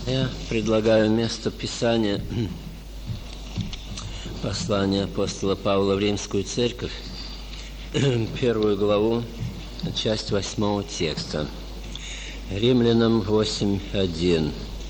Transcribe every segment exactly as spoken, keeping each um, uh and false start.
Я предлагаю место Писания послания апостола Павла в Римскую церковь, первую главу, часть восьмого текста. Римлянам восемь один.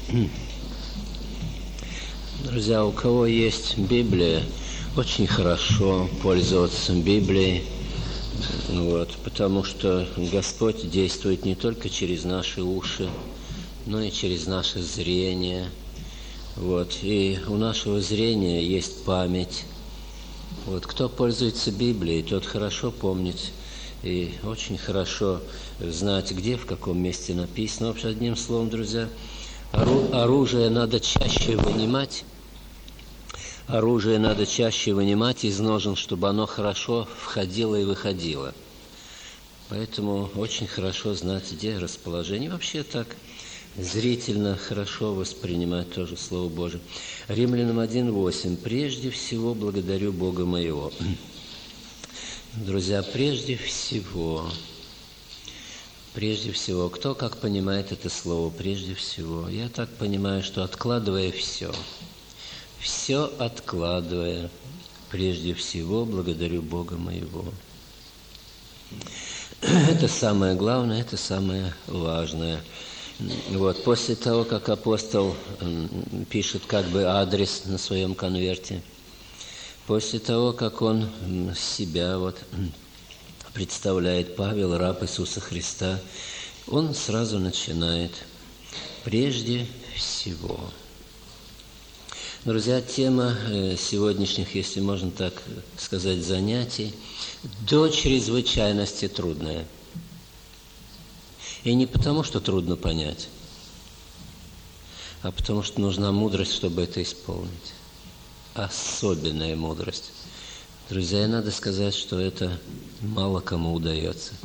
Друзья, у кого есть Библия, очень хорошо пользоваться Библией, вот, потому что Господь действует не только через наши уши, но и через наше зрение. Вот. И у нашего зрения есть память. Вот. Кто пользуется Библией, тот хорошо помнит и очень хорошо знать, где, в каком месте написано. Вообще, одним словом, друзья, ору- оружие надо чаще вынимать. Оружие надо чаще вынимать из ножен, чтобы оно хорошо входило и выходило. Поэтому очень хорошо знать, где расположение. Вообще так зрительно хорошо воспринимать тоже Слово Божие. Римлянам один восемь. «Прежде всего благодарю Бога моего». Друзья, прежде всего, прежде всего, кто как понимает это слово «прежде всего»? Я так понимаю, что откладывая все, все откладывая, прежде всего благодарю Бога моего. Это самое главное, это самое важное. Вот, после того, как апостол пишет как бы адрес на своем конверте, после того, как он себя вот представляет, Павел, раб Иисуса Христа, он сразу начинает «прежде всего». Друзья, тема сегодняшних, если можно так сказать, занятий, до чрезвычайности трудная. И не потому, что трудно понять, а потому, что нужна мудрость, чтобы это исполнить. Особенная мудрость. Друзья, надо сказать, что это мало кому удается.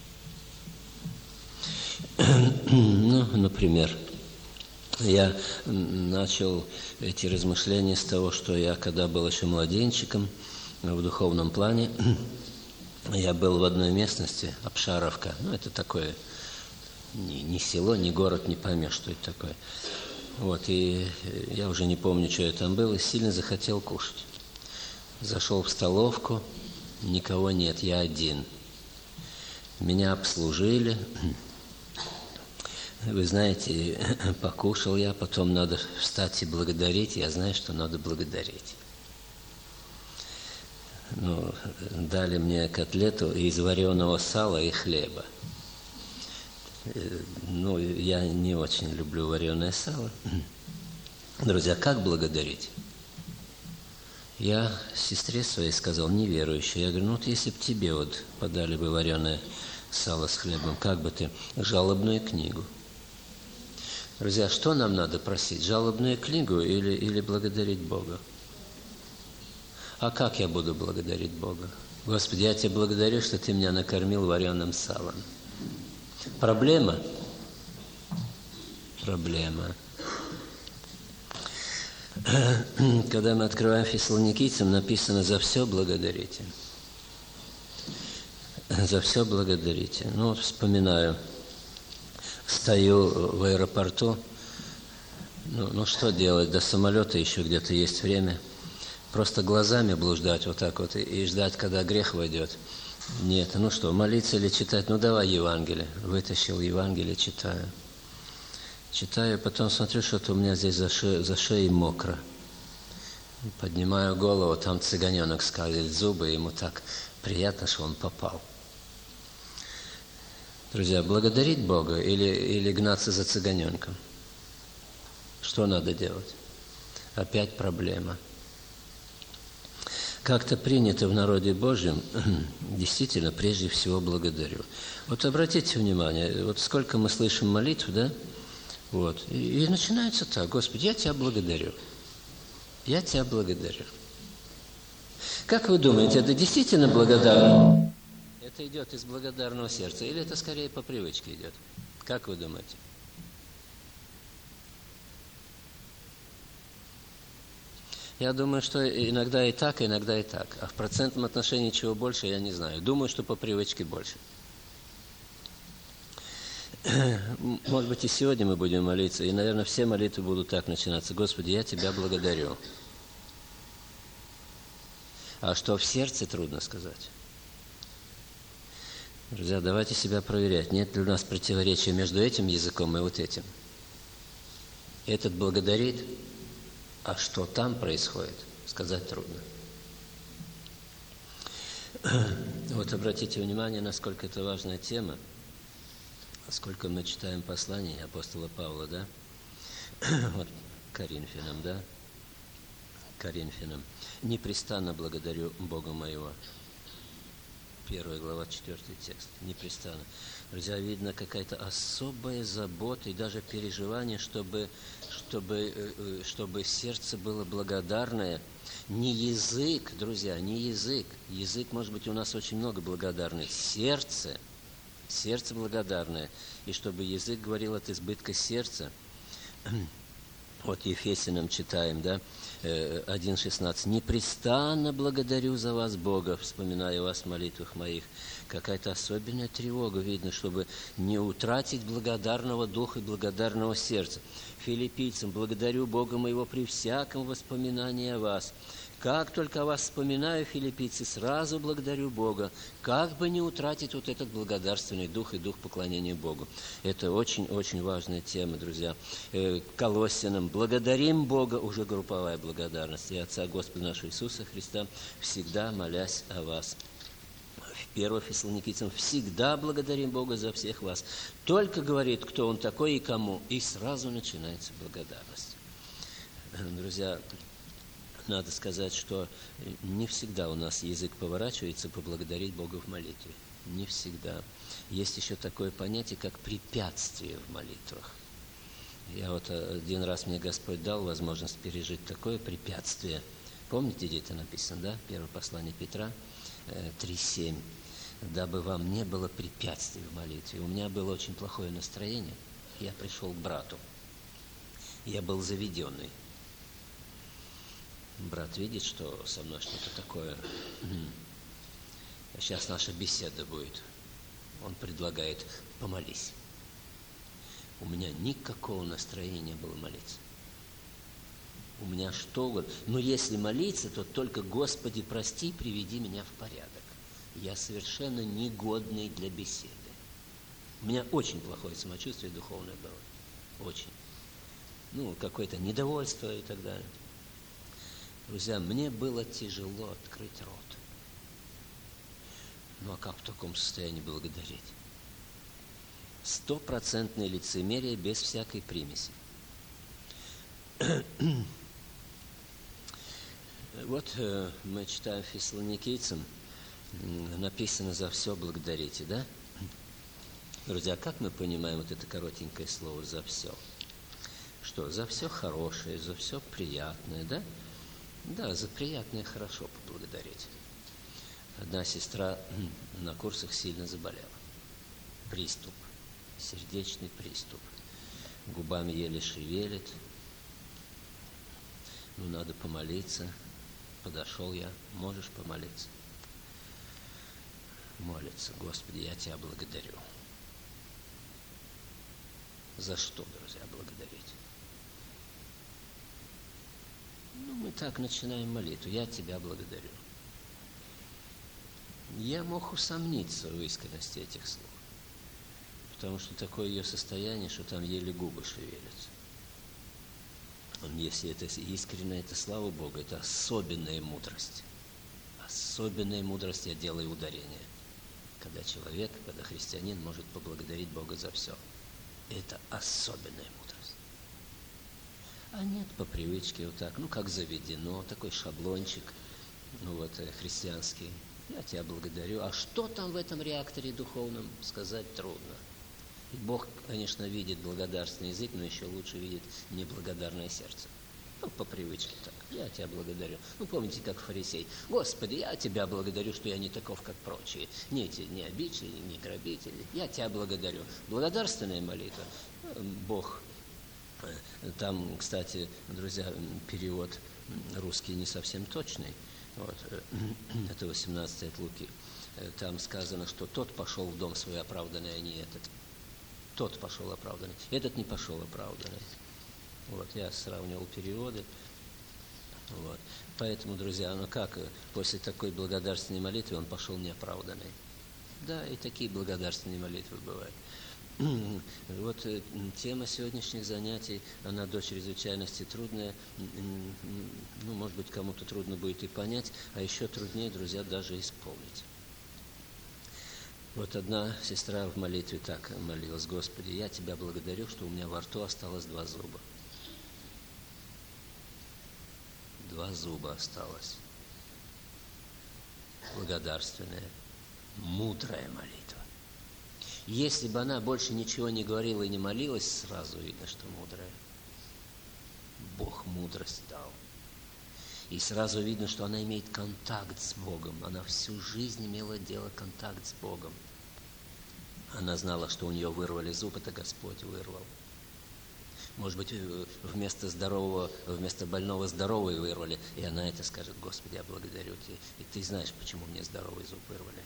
Ну, например, я начал эти размышления с того, что я, когда был еще младенчиком, в духовном плане, я был в одной местности, Обшаровка, ну, это такое... Ни, ни село, ни город, не поймешь, что это такое. Вот, и я уже не помню, что я там был, и сильно захотел кушать. Зашел в столовку, никого нет, я один. Меня обслужили. Вы знаете, покушал я, потом надо встать и благодарить. Я знаю, что надо благодарить. Ну, дали мне котлету из вареного сала и хлеба. Ну, я не очень люблю вареное сало. Друзья, как благодарить? Я сестре своей сказал, неверующей, я говорю, ну вот если бы тебе вот подали бы вареное сало с хлебом, как бы ты? Жалобную книгу. Друзья, что нам надо просить? Жалобную книгу или, или благодарить Бога? А как я буду благодарить Бога? Господи, я тебя благодарю, что ты меня накормил вареным салом. Проблема? Проблема. Когда мы открываем Фессалоникийцам, написано «За все благодарите». За все благодарите. Ну, вот вспоминаю, стою в аэропорту, ну, ну что делать, до самолета еще где-то есть время. Просто глазами блуждать вот так вот и, и ждать, когда грех войдет. Нет, ну что, молиться или читать? Ну давай Евангелие. Вытащил Евангелие, читаю. Читаю, потом смотрю, что-то у меня здесь за, ше... за шеей мокро. Поднимаю голову, там цыганенок скалит зубы, ему так приятно, что он попал. Друзья, благодарить Бога или, или гнаться за цыганенком? Что надо делать? Опять проблема. Как-то принято в народе Божьем, действительно, прежде всего благодарю. Вот обратите внимание, вот сколько мы слышим молитв, да? Вот. И, и начинается так, Господи, я Тебя благодарю. Я Тебя благодарю. Как вы думаете, это действительно благодарно? Это идет из благодарного сердца или это скорее по привычке идет? Как вы думаете? Я думаю, что иногда и так, иногда и так. А в процентном отношении чего больше, я не знаю. Думаю, что по привычке больше. Может быть, и сегодня мы будем молиться, и, наверное, все молитвы будут так начинаться. Господи, я Тебя благодарю. А что в сердце, трудно сказать. Друзья, давайте себя проверять, нет ли у нас противоречия между этим языком и вот этим. Этот благодарит, а что там происходит, сказать трудно. Вот обратите внимание, насколько это важная тема, сколько мы читаем послание апостола Павла, да? Вот Коринфянам, да? Коринфянам. «Непрестанно благодарю Бога моего». Первая глава, четвертый текст. Непрестанно. Друзья, видно какая-то особая забота и даже переживание, чтобы, чтобы, чтобы сердце было благодарное. Не язык, друзья, не язык. Язык, может быть, у нас очень много благодарных. Сердце, сердце благодарное. И чтобы язык говорил от избытка сердца. Вот Ефесянам читаем, да, один шестнадцать. «Непрестанно благодарю за вас, Бога, вспоминая вас в молитвах моих». Какая-то особенная тревога видно, чтобы не утратить благодарного духа и благодарного сердца. Филиппийцам: «Благодарю Бога моего при всяком воспоминании о вас». Как только о вас вспоминаю, филиппийцы, сразу благодарю Бога, как бы не утратить вот этот благодарственный дух и дух поклонения Богу. Это очень-очень важная тема, друзья. Колоссянам: «Благодарим Бога», уже групповая благодарность, и Отца Господа нашего Иисуса Христа, всегда молясь о вас. Первое Фессалоникийцам: «Всегда благодарим Бога за всех вас». Только говорит, кто Он такой и кому, и сразу начинается благодарность. Друзья, надо сказать, что не всегда у нас язык поворачивается поблагодарить Бога в молитве. Не всегда. Есть еще такое понятие, как препятствие в молитвах. Я вот один раз мне Господь дал возможность пережить такое препятствие. Помните, где это написано, да? Первое послание Петра, три семь. «Дабы вам не было препятствий в молитве». У меня было очень плохое настроение. Я пришел к брату. Я был заведенный. Брат видит, что со мной что-то такое. Сейчас наша беседа будет. Он предлагает: помолись. У меня никакого настроения не было молиться. У меня что угодно. Но если молиться, то только: Господи, прости, приведи меня в порядок. Я совершенно негодный для беседы. У меня очень плохое самочувствие духовное было. Очень. Ну, какое-то недовольство и так далее. Друзья, мне было тяжело открыть рот. Ну, а как в таком состоянии благодарить? Стопроцентное лицемерие без всякой примеси. Вот э, мы читаем Фессалоникийцам, написано: «За все благодарите», да? Друзья, как мы понимаем вот это коротенькое слово «за все»? Что? За все хорошее, за все приятное, да? Да, за приятное хорошо поблагодарить. Одна сестра на курсах сильно заболела. Приступ, сердечный приступ. Губами еле шевелит. Ну, надо помолиться. Подошел я: можешь помолиться? Молится: Господи, я Тебя благодарю. За что, друзья, благодарить? Ну, мы так начинаем молитву: я Тебя благодарю. Я мог усомниться в искренности этих слов, потому что такое ее состояние, что там еле губы шевелятся. Если это искренне, это, слава Богу, это особенная мудрость. Особенная мудрость, я делаю ударение. Когда человек, когда христианин может поблагодарить Бога за все. Это особенная мудрость. А нет, по привычке вот так, ну как заведено, такой шаблончик, ну вот, христианский. Я Тебя благодарю. А что там в этом реакторе духовном, сказать трудно. И Бог, конечно, видит благодарственный язык, но еще лучше видит неблагодарное сердце. Ну, по привычке так. Я Тебя благодарю. Ну, помните, как фарисей: Господи, я Тебя благодарю, что я не таков, как прочие. Не эти, не обидчики, не грабители. Я Тебя благодарю. Благодарственная молитва. Бог. Там, кстати, друзья, перевод русский не совсем точный. Вот. Это восемнадцатый от Луки. Там сказано, что тот пошел в дом свой оправданный, а не этот. тот пошел оправданный, этот не пошел оправданный. Вот, я сравнивал переводы. Вот. Поэтому, друзья, ну как после такой благодарственной молитвы он пошел неоправданный? Да, и такие благодарственные молитвы бывают. Вот тема сегодняшних занятий, она до чрезвычайности трудная. Ну, может быть, кому-то трудно будет и понять, а еще труднее, друзья, даже исполнить. Вот одна сестра в молитве так молилась: Господи, я Тебя благодарю, что у меня во рту осталось два зуба. Два зуба осталось. Благодарственная, мудрая молитва. Если бы она больше ничего не говорила и не молилась, сразу видно, что мудрая. Бог мудрость дал. И сразу видно, что она имеет контакт с Богом. Она всю жизнь имела дело, контакт с Богом. Она знала, что у нее вырвали зуб, это Господь вырвал. Может быть, вместо здорового, вместо больного здоровый вырвали, и она это скажет: Господи, я благодарю Тебя. И Ты знаешь, почему мне здоровый зуб вырвали.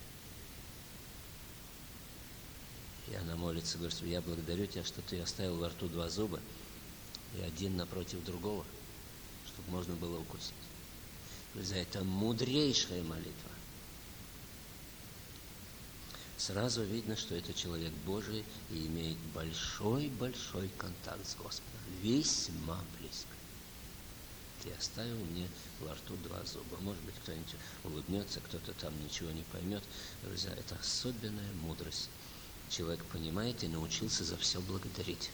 И она молится, говорит: я благодарю Тебя, что Ты оставил во рту два зуба, и один напротив другого, чтобы можно было укусить. За это мудрейшая молитва. Сразу видно, что это человек Божий и имеет большой-большой контакт с Господом. Весьма близко. Ты оставил мне во рту два зуба. Может быть, кто-нибудь улыбнется, кто-то там ничего не поймет. Друзья, это особенная мудрость. Человек понимает и научился за все благодарить.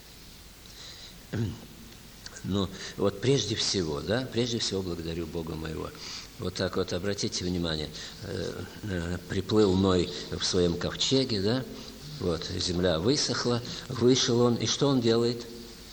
Ну, вот прежде всего, да, прежде всего благодарю Бога моего. Вот так вот, обратите внимание, э, э, приплыл Ной в своем ковчеге, да, вот, земля высохла, вышел он, и что он делает?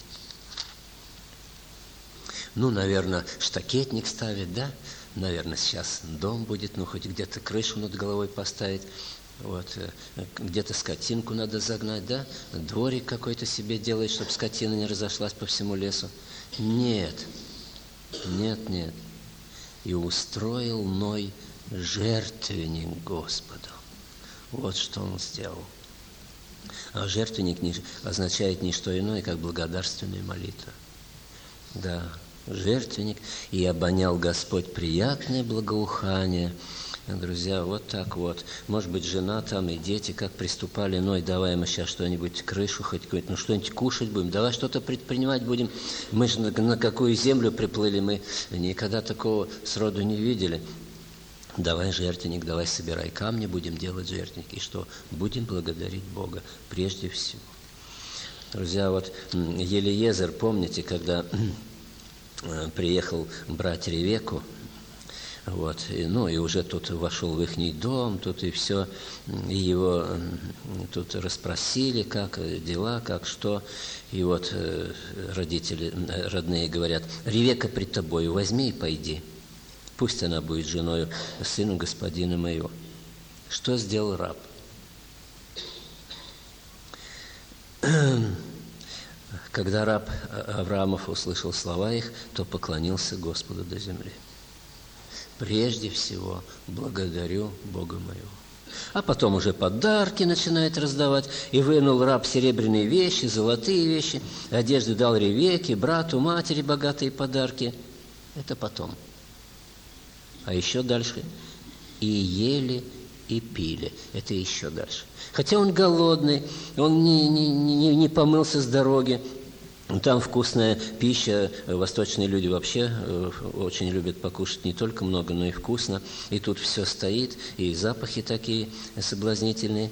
Ну, наверное, штакетник ставит, да, наверное, сейчас дом будет, ну, хоть где-то крышу над головой поставить, вот, э, где-то скотинку надо загнать, да, дворик какой-то себе делает, чтобы скотина не разошлась по всему лесу. Нет, нет, нет. И устроил Ной жертвенник Господу. Вот что он сделал. А жертвенник не, означает не что иное, как благодарственная молитва. Да, жертвенник. И обонял Господь приятное благоухание. Друзья, вот так вот. Может быть, жена там и дети как приступали: Ной, давай мы сейчас что-нибудь, крышу хоть какую-то, ну что-нибудь кушать будем, давай что-то предпринимать будем. Мы же на, на какую землю приплыли, мы никогда такого сроду не видели. Давай жертвенник, давай собирай камни, будем делать жертвенник. И что? Будем благодарить Бога прежде всего. Друзья, вот Елиезер, помните, когда приехал брать Ревекку, вот, и, ну, и уже тут вошел в ихний дом, тут и все, и его тут расспросили, как дела, как что, и вот родители, родные говорят: Ревекка пред тобою, возьми и пойди, пусть она будет женою сыну господина моего. Что сделал раб? Когда раб Авраамов услышал слова их, то поклонился Господу до земли. Прежде всего благодарю Бога моего. А потом уже подарки начинает раздавать. И вынул раб серебряные вещи, золотые вещи, одежды дал Ревекке, брату, матери богатые подарки. Это потом. А еще дальше. И ели, и пили. Это еще дальше. Хотя он голодный, он не, не, не, не помылся с дороги. Там вкусная пища, восточные люди вообще очень любят покушать не только много, но и вкусно. И тут все стоит, и запахи такие соблазнительные.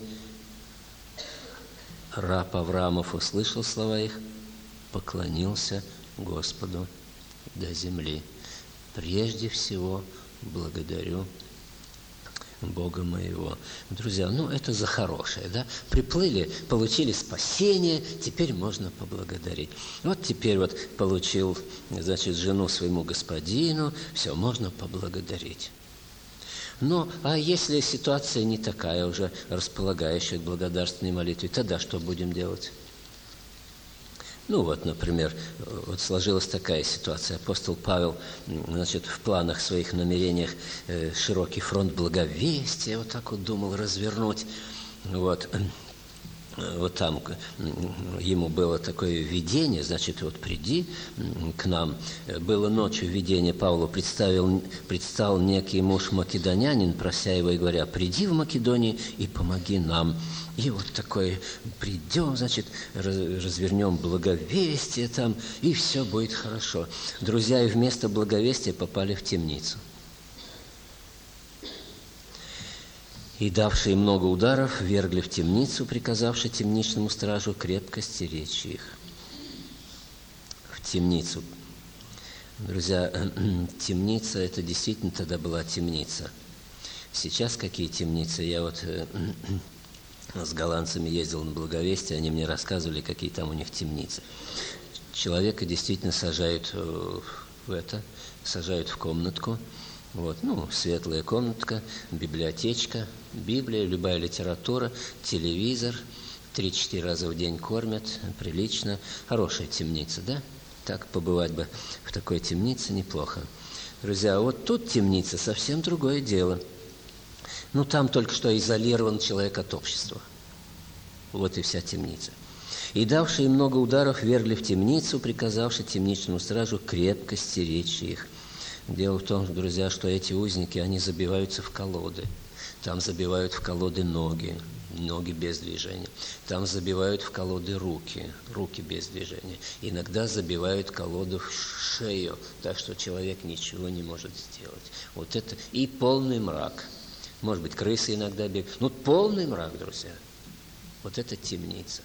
Раб Авраамов услышал слова их, поклонился Господу до земли. Прежде всего благодарю Бога моего. Друзья, ну это за хорошее, да? Приплыли, получили спасение, теперь можно поблагодарить. Вот теперь вот получил, значит, жену своему господину, все, можно поблагодарить. Ну, а если ситуация не такая уже, располагающая к благодарственной молитве, тогда что будем делать? Ну вот, например, вот сложилась такая ситуация. Апостол Павел, значит, в планах своих намерениях э, широкий фронт благовестия, вот так вот думал развернуть. Вот. вот там ему было такое видение, значит, вот приди к нам. Было ночью видение, Павлу представил, предстал некий муж македонянин, прося его и говоря: приди в Македонию и помоги нам. И вот такой: придем, значит, развернем благовестие там, и все будет хорошо. Друзья, и вместо благовестия попали в темницу. И, давшие много ударов, вергли в темницу, приказавши темничному стражу крепко стеречь их. В темницу. Друзья, темница – это действительно тогда была темница. Сейчас какие темницы? Я вот с голландцами ездил на благовестие, они мне рассказывали, какие там у них темницы. Человека действительно сажают в это, сажают в комнатку. Вот, ну, светлая комнатка, библиотечка, Библия, любая литература, телевизор, три-четыре раза в день кормят, прилично. Хорошая темница, да? Так побывать бы в такой темнице неплохо. Друзья, вот тут темница совсем другое дело. Ну, там только что изолирован человек от общества. Вот и вся темница. И давшие много ударов вергли в темницу, приказавши темничному стражу крепко стеречь их. Дело в том, друзья, что эти узники, они забиваются в колоды. Там забивают в колоды ноги, ноги без движения. Там забивают в колоды руки, руки без движения. Иногда забивают колоду в шею, так что человек ничего не может сделать. Вот это и полный мрак. Может быть, крысы иногда бегают. Ну, полный мрак, друзья. Вот это темница.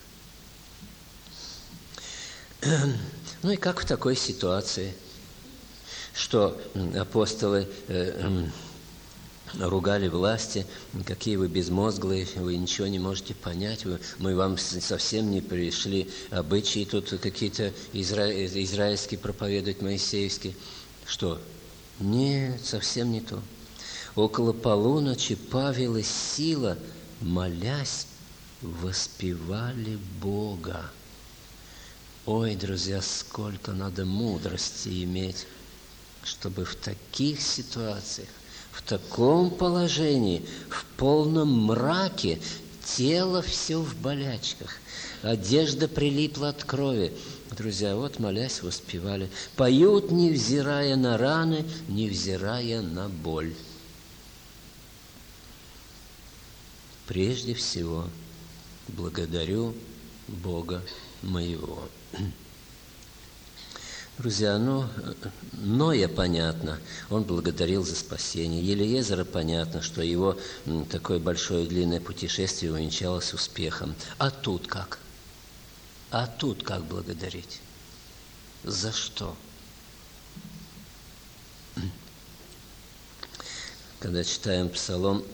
Ну и как в такой ситуации? Что апостолы э, э, ругали власти: какие вы безмозглые, вы ничего не можете понять, вы, мы вам совсем не пришли обычаи тут какие-то изра... израильские проповедовать, моисеевские. Что? Нет, совсем не то. Около полуночи Павел и Сила, молясь, воспевали Бога. Ой, друзья, сколько надо мудрости иметь, чтобы в таких ситуациях, в таком положении, в полном мраке, тело все в болячках, одежда прилипла от крови. Друзья, вот молясь, воспевали. Поют, невзирая на раны, невзирая на боль. Прежде всего, благодарю Бога моего. Друзья, ну, Ноя понятно, он благодарил за спасение. Елиезера понятно, что его такое большое длинное путешествие увенчалось успехом. А тут как? А тут как благодарить? За что? Когда читаем Псалом,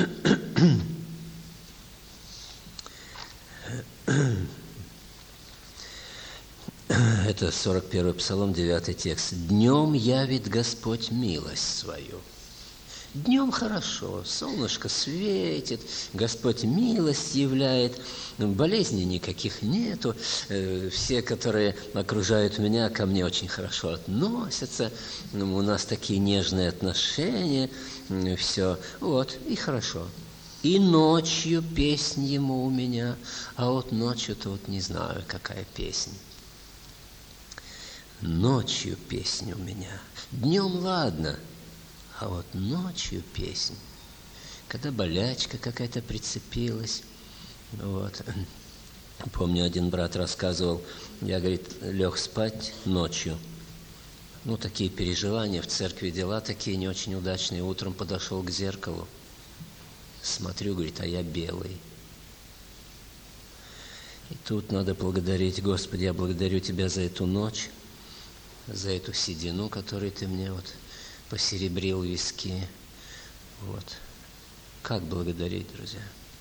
это сорок первый Псалом, девятый текст. «Днем явит Господь милость свою». Днем хорошо, солнышко светит, Господь милость являет, болезней никаких нету. Все, которые окружают меня, ко мне очень хорошо относятся. У нас такие нежные отношения, все. Вот, и хорошо. И ночью песнь ему у меня, а вот ночью-то вот не знаю, какая песня. Ночью песня у меня. Днем ладно, а вот ночью песня. Когда болячка какая-то прицепилась. Вот. Помню, один брат рассказывал, я, говорит, лег спать ночью. Ну, такие переживания, в церкви дела такие не очень удачные. Утром подошел к зеркалу. Смотрю, говорит, а я белый. И тут надо благодарить: Господи, я благодарю Тебя за эту ночь, за эту седину, которую Ты мне вот посеребрил виски. Вот. Как благодарить, друзья?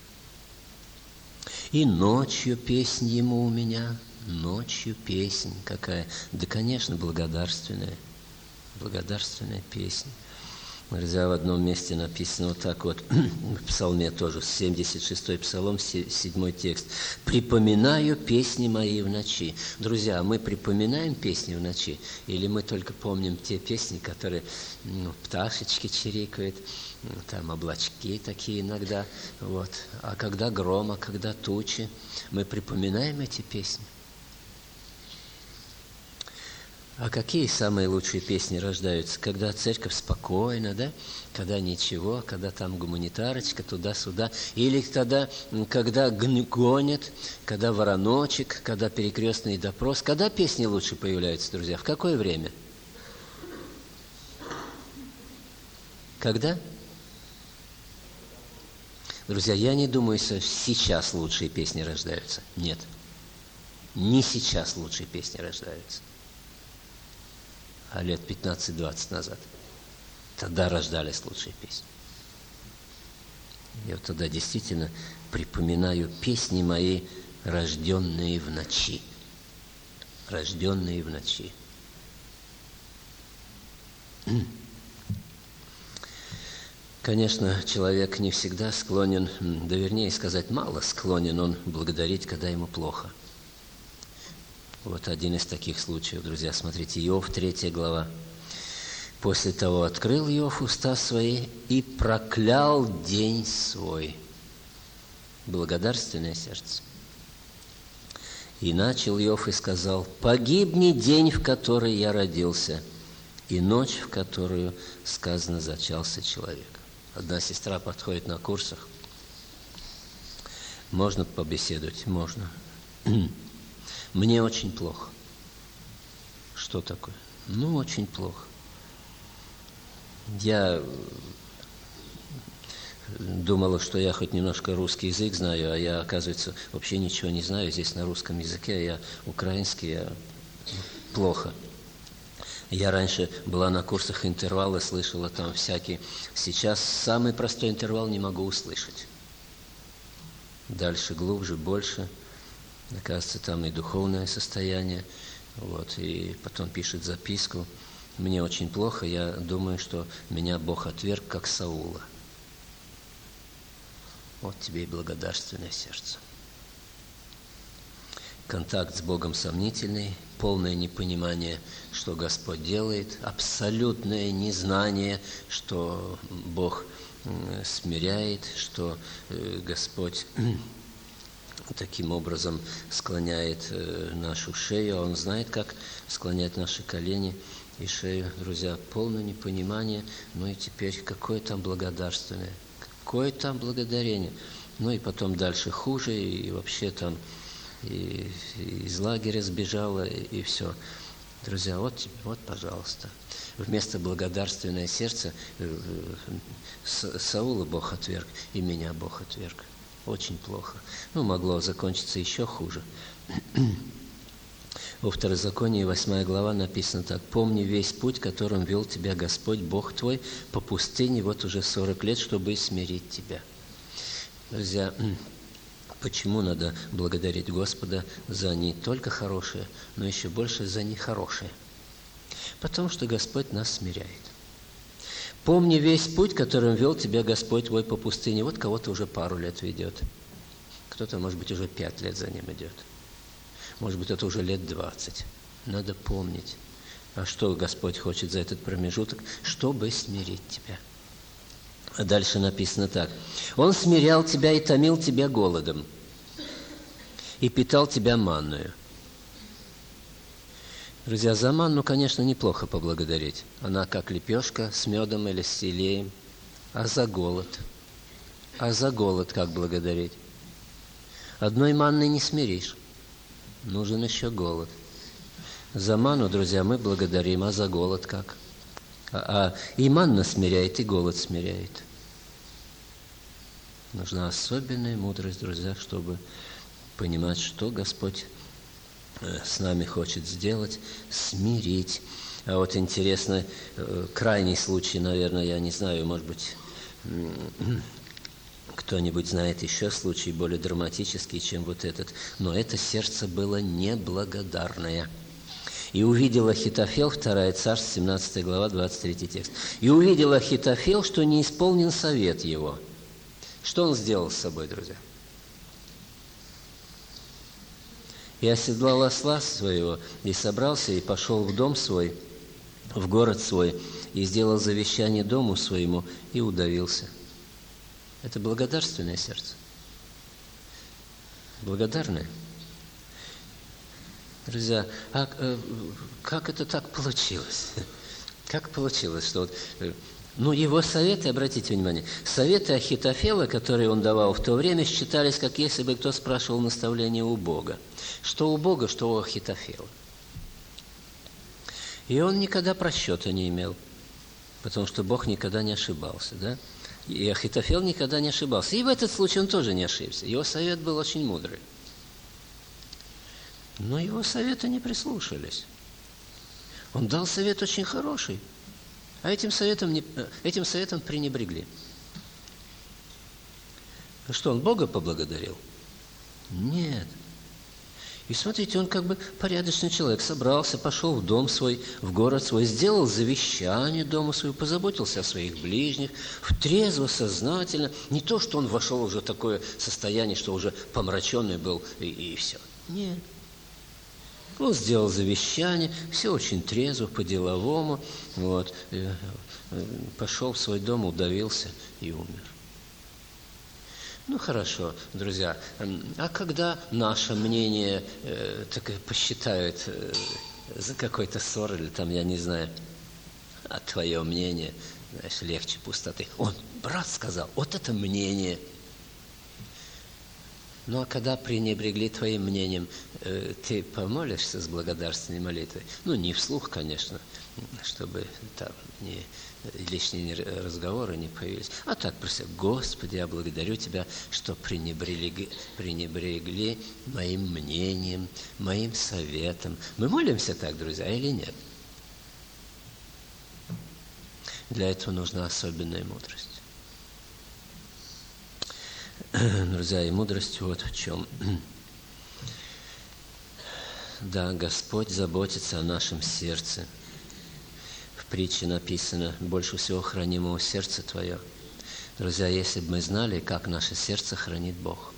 И ночью песнь ему у меня, ночью песнь какая? Да, конечно, благодарственная, благодарственная песня. Друзья, в одном месте написано вот так вот, в псалме тоже, семьдесят шестой псалом, седьмой текст. «Припоминаю песни мои в ночи». Друзья, мы припоминаем песни в ночи? Или мы только помним те песни, которые, ну, пташечки чирикают, там облачки такие иногда, вот. А когда гром, а когда тучи, мы припоминаем эти песни? А какие самые лучшие песни рождаются? Когда церковь спокойна, да? Когда ничего, когда там гуманитарочка туда-сюда. Или тогда, когда гонят, когда вороночек, когда перекрестный допрос. Когда песни лучше появляются, друзья? В какое время? Когда? Друзья, я не думаю, что сейчас лучшие песни рождаются. Нет. Не сейчас лучшие песни рождаются. А лет пятнадцать-двадцать назад. Тогда рождались лучшие песни. Я вот тогда действительно припоминаю песни мои, рожденные в ночи. Рожденные в ночи. Конечно, человек не всегда склонен, да вернее сказать, мало склонен он благодарить, когда ему плохо. Вот один из таких случаев, друзья. Смотрите, Иов, третья глава. «После того открыл Иов уста свои и проклял день свой». Благодарственное сердце. «И начал Иов и сказал: погибни день, в который я родился, и ночь, в которую, сказано, зачался человек». Одна сестра подходит на курсах. Можно побеседовать? Можно. Мне очень плохо. Что такое? Ну, очень плохо. Я думала, что я хоть немножко русский язык знаю, а я, оказывается, вообще ничего не знаю здесь на русском языке. Я украинский, я плохо. Я раньше была на курсах интервалы, слышала там всякие. Сейчас самый простой интервал не могу услышать. Дальше, глубже, больше. Оказывается, там и духовное состояние, вот, и потом пишет записку. Мне очень плохо, я думаю, что меня Бог отверг, как Саула. Вот тебе и благодарственное сердце. Контакт с Богом сомнительный, полное непонимание, что Господь делает, абсолютное незнание, что Бог смиряет, что Господь таким образом склоняет нашу шею, а Он знает, как склонять наши колени и шею. Друзья, полное непонимание, ну и теперь какое там благодарственное, какое там благодарение. Ну и потом дальше хуже, и вообще там и, и из лагеря сбежала, и, и все. Друзья, вот, вот, пожалуйста. Вместо благодарственное сердце Саула Бог отверг, и меня Бог отверг. Очень плохо. Ну, могло закончиться еще хуже. Во Второзаконии, восьмая глава, написано так: «Помни весь путь, которым вел тебя Господь, Бог твой, по пустыне вот уже сорок лет, чтобы смирить тебя». Друзья, почему надо благодарить Господа за не только хорошее, но еще больше за нехорошее? Потому что Господь нас смиряет. Помни весь путь, которым вел тебя Господь твой по пустыне. Вот кого-то уже пару лет ведет. Кто-то, может быть, уже пять лет за ним идет. Может быть, это уже лет двадцать. Надо помнить. А что Господь хочет за этот промежуток? Чтобы смирить тебя. А дальше написано так: «Он смирял тебя и томил тебя голодом, и питал тебя манною». Друзья, за манну, конечно, неплохо поблагодарить. Она как лепешка с медом или с елеем. А за голод? А за голод как благодарить? Одной манной не смиришь. Нужен еще голод. За манну, друзья, мы благодарим, а за голод как? А, а и манна смиряет, и голод смиряет. Нужна особенная мудрость, друзья, чтобы понимать, что Господь с нами хочет сделать, смирить. А вот интересно, крайний случай, наверное, я не знаю, может быть, кто-нибудь знает еще случай более драматический, чем вот этот. Но это сердце было неблагодарное. И увидел Ахитофел, второе Царств, семнадцатая глава, двадцать третий текст. И увидел Ахитофел, что не исполнен совет его. Что он сделал с собой, друзья? И оседлал осла своего, и собрался, и пошел в дом свой, в город свой, и сделал завещание дому своему, и удавился. Это благодарственное сердце. Благодарное. Друзья, а э, как это так получилось? Как получилось, что вот, э, ну, его советы, обратите внимание, советы Ахитофела, которые он давал в то время, считались, как если бы кто спрашивал наставление у Бога. Что у Бога, что у Ахитофела. И он никогда просчета не имел, потому что Бог никогда не ошибался, да? И Ахитофел никогда не ошибался. И в этот случай он тоже не ошибся. Его совет был очень мудрый. Но его советы не прислушались. Он дал совет очень хороший, а этим советом, не, этим советом пренебрегли. Ну что, он Бога поблагодарил? Нет. И смотрите, он как бы порядочный человек. Собрался, пошел в дом свой, в город свой, сделал завещание дому свою, позаботился о своих ближних, трезво, сознательно. Не то, что он вошел уже в такое состояние, что уже помраченный был, и, и все. Нет. Он сделал завещание, все очень трезво, по-деловому. Вот, пошел в свой дом, удавился и умер. Ну, хорошо, друзья. А когда наше мнение э, так посчитают э, за какой-то ссор, или там, я не знаю, а твое мнение, знаешь, легче пустоты. Он, брат сказал, вот это мнение. Ну, а когда пренебрегли твоим мнением, э, ты помолишься с благодарственной молитвой? Ну, не вслух, конечно, чтобы там не, лишние разговоры не появились. А так просто, Господи, я благодарю Тебя, что пренебрегли, пренебрегли моим мнением, моим советом. Мы молимся так, друзья, или нет? Для этого нужна особенная мудрость. Друзья, и мудрость вот в чем. Да, Господь заботится о нашем сердце. В притче написано: больше всего хранимого сердца твое. Друзья, если бы мы знали, как наше сердце хранит Бог.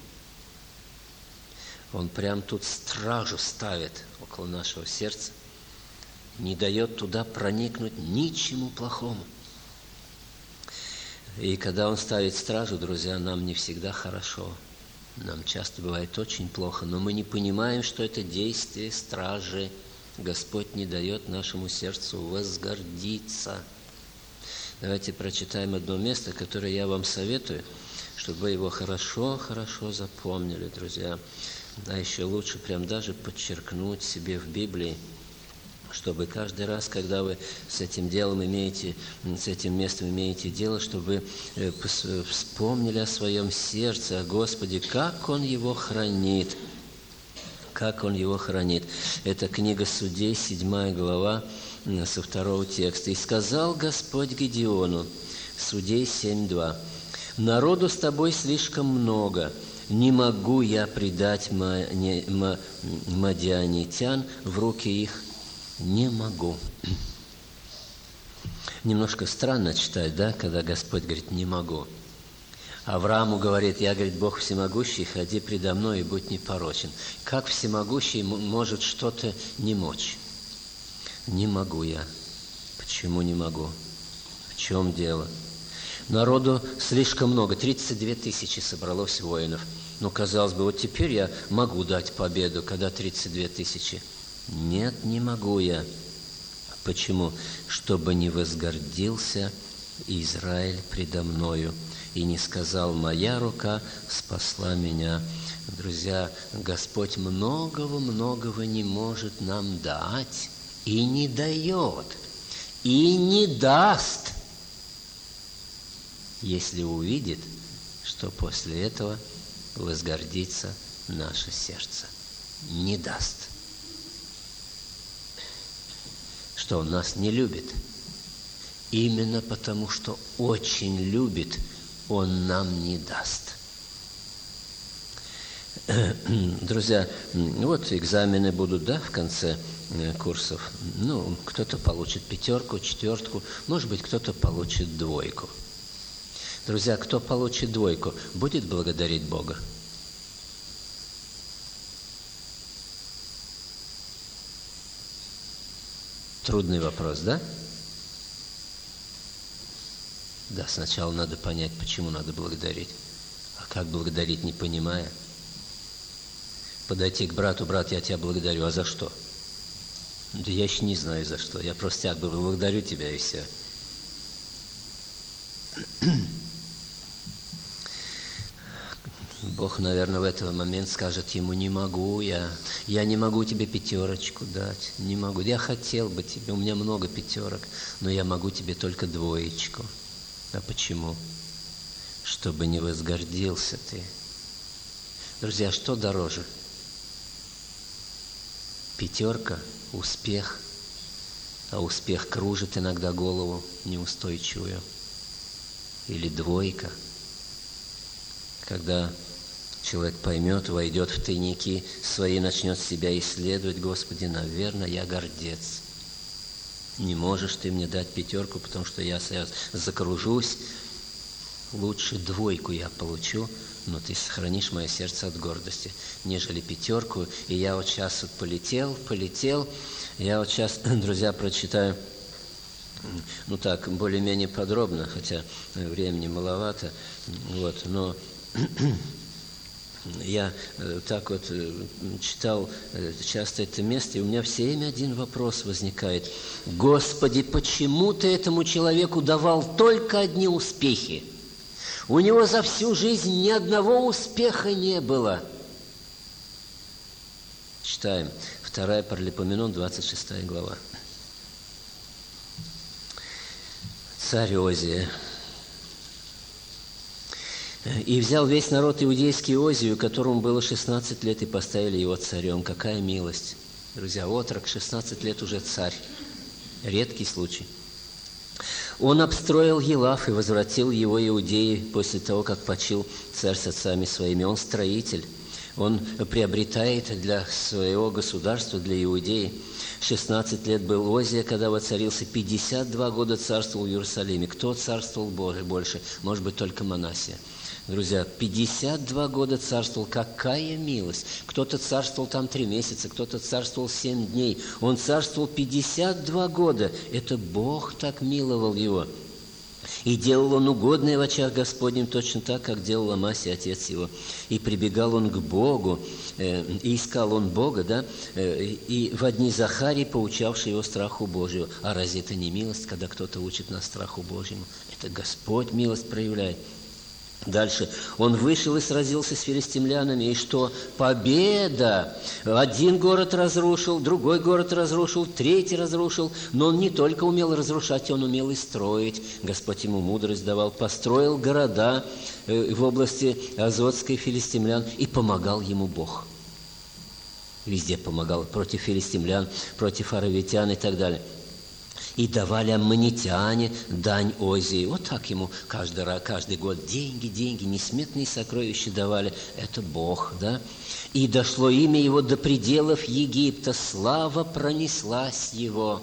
Он прям тут стражу ставит около нашего сердца, не дает туда проникнуть ничему плохому. И когда Он ставит стражу, друзья, нам не всегда хорошо. Нам часто бывает очень плохо, но мы не понимаем, что это действие стражи. Господь не дает нашему сердцу возгордиться. Давайте прочитаем одно место, которое я вам советую, чтобы вы его хорошо-хорошо запомнили, друзья. А еще лучше прям даже подчеркнуть себе в Библии, чтобы каждый раз, когда вы с этим делом имеете, с этим местом имеете дело, чтобы вы вспомнили о своем сердце, о Господе, как Он его хранит. Как Он его хранит. Это книга Судей, седьмая глава, со второго текста. «И сказал Господь Гедеону», Судей семь два, «Народу с тобой слишком много, не могу я предать мадианитян в руки их, не могу». Немножко странно читать, да, когда Господь говорит «не могу». Аврааму говорит: я, говорит, Бог всемогущий, ходи предо мной и будь непорочен. Как всемогущий может что-то не мочь? Не могу я. Почему не могу? В чем дело? Народу слишком много, тридцать две тысячи собралось воинов. Ну, казалось бы, вот теперь я могу дать победу, когда тридцать две тысячи. Нет, не могу я. Почему? Чтобы не возгордился Израиль предо мною и не сказал: моя рука спасла меня. Друзья, Господь многого-многого не может нам дать и не дает, и не даст, если увидит, что после этого возгордится наше сердце. Не даст. Что Он нас не любит. Именно потому, что очень любит, Он нам не даст. Друзья, вот экзамены будут, да, в конце курсов. Ну, кто-то получит пятерку, четвертку, может быть, кто-то получит двойку. Друзья, кто получит двойку, будет благодарить Бога? Трудный вопрос, да? Да, сначала надо понять, почему надо благодарить. А как благодарить, не понимая? Подойти к брату: брат, я тебя благодарю, а за что? Да я еще не знаю за что, я просто тебя благодарю тебя и все. Бог, наверное, в этот момент скажет ему: не могу я, я не могу тебе пятерочку дать, не могу. Я хотел бы тебе, у меня много пятерок, но я могу тебе только двоечку. А почему? Чтобы не возгордился ты. Друзья, что дороже? Пятерка, успех, а успех кружит иногда голову неустойчивую. Или двойка, когда человек поймет, войдет в тайники свои, начнет себя исследовать: Господи, наверное, я гордец. Не можешь ты мне дать пятерку, потому что я закружусь. Лучше двойку я получу, но ты сохранишь мое сердце от гордости, нежели пятерку. И я вот сейчас вот полетел, полетел. Я вот сейчас, друзья, прочитаю, ну так, более-менее подробно, хотя времени маловато. Вот, но я так вот читал часто это место, и у меня все время один вопрос возникает: Господи, почему ты этому человеку давал только одни успехи? У него за всю жизнь ни одного успеха не было. Читаем. Вторая Паралипоменон, двадцать шестая глава. Царь Озия. «И взял весь народ иудейский Озию, которому было шестнадцать лет, и поставили его царем». Какая милость! Друзья, отрок, шестнадцать лет уже царь. Редкий случай. «Он обстроил Елаф и возвратил его Иудеи после того, как почил царь с отцами своими». Он строитель. Он приобретает для своего государства, для Иудеи. шестнадцать лет был Озия, когда воцарился, пятьдесят два года царствовал в Иерусалиме. Кто царствовал больше? Может быть, только Манассия. Друзья, пятьдесят два года царствовал. Какая милость! Кто-то царствовал там три месяца, кто-то царствовал семь дней. Он царствовал пятьдесят два года. Это Бог так миловал его. И делал он угодное в очах Господним, точно так, как делал Амасия, отец его. И прибегал он к Богу, э, и искал он Бога, да, э, и в одни Захарий, поучавший его страху Божию. А разве это не милость, когда кто-то учит нас страху Божьему? Это Господь милость проявляет. Дальше. Он вышел и сразился с филистимлянами, и что? Победа! Один город разрушил, другой город разрушил, третий разрушил. Но он не только умел разрушать, он умел и строить. Господь ему мудрость давал. Построил города в области Азотской филистимлян, и помогал ему Бог. Везде помогал. Против филистимлян, против аравитян и так далее. И давали аммонитяне дань Озии. Вот так ему каждый, каждый год деньги, деньги, несметные сокровища давали. Это Бог, да? И дошло имя его до пределов Египта. Слава пронеслась его.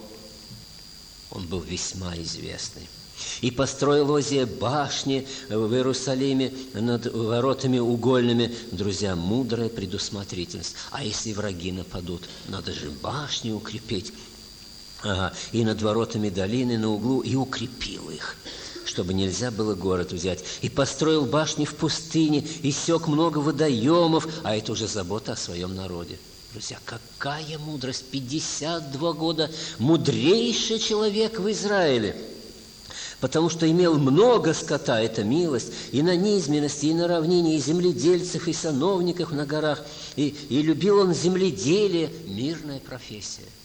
Он был весьма известный. И построил Озия башни в Иерусалиме над воротами угольными. Друзья, мудрая предусмотрительность. А если враги нападут, надо же башни укрепить. Ага. И над воротами долины на углу, и укрепил их, чтобы нельзя было город взять. И построил башни в пустыне, и сёк много водоемов, а это уже забота о своем народе. Друзья, какая мудрость! пятьдесят два года мудрейший человек в Израиле. Потому что имел много скота, это милость, и на низменности, и на равнине, и земледельцев, и сановников на горах. И, и любил он земледелие, мирная профессия.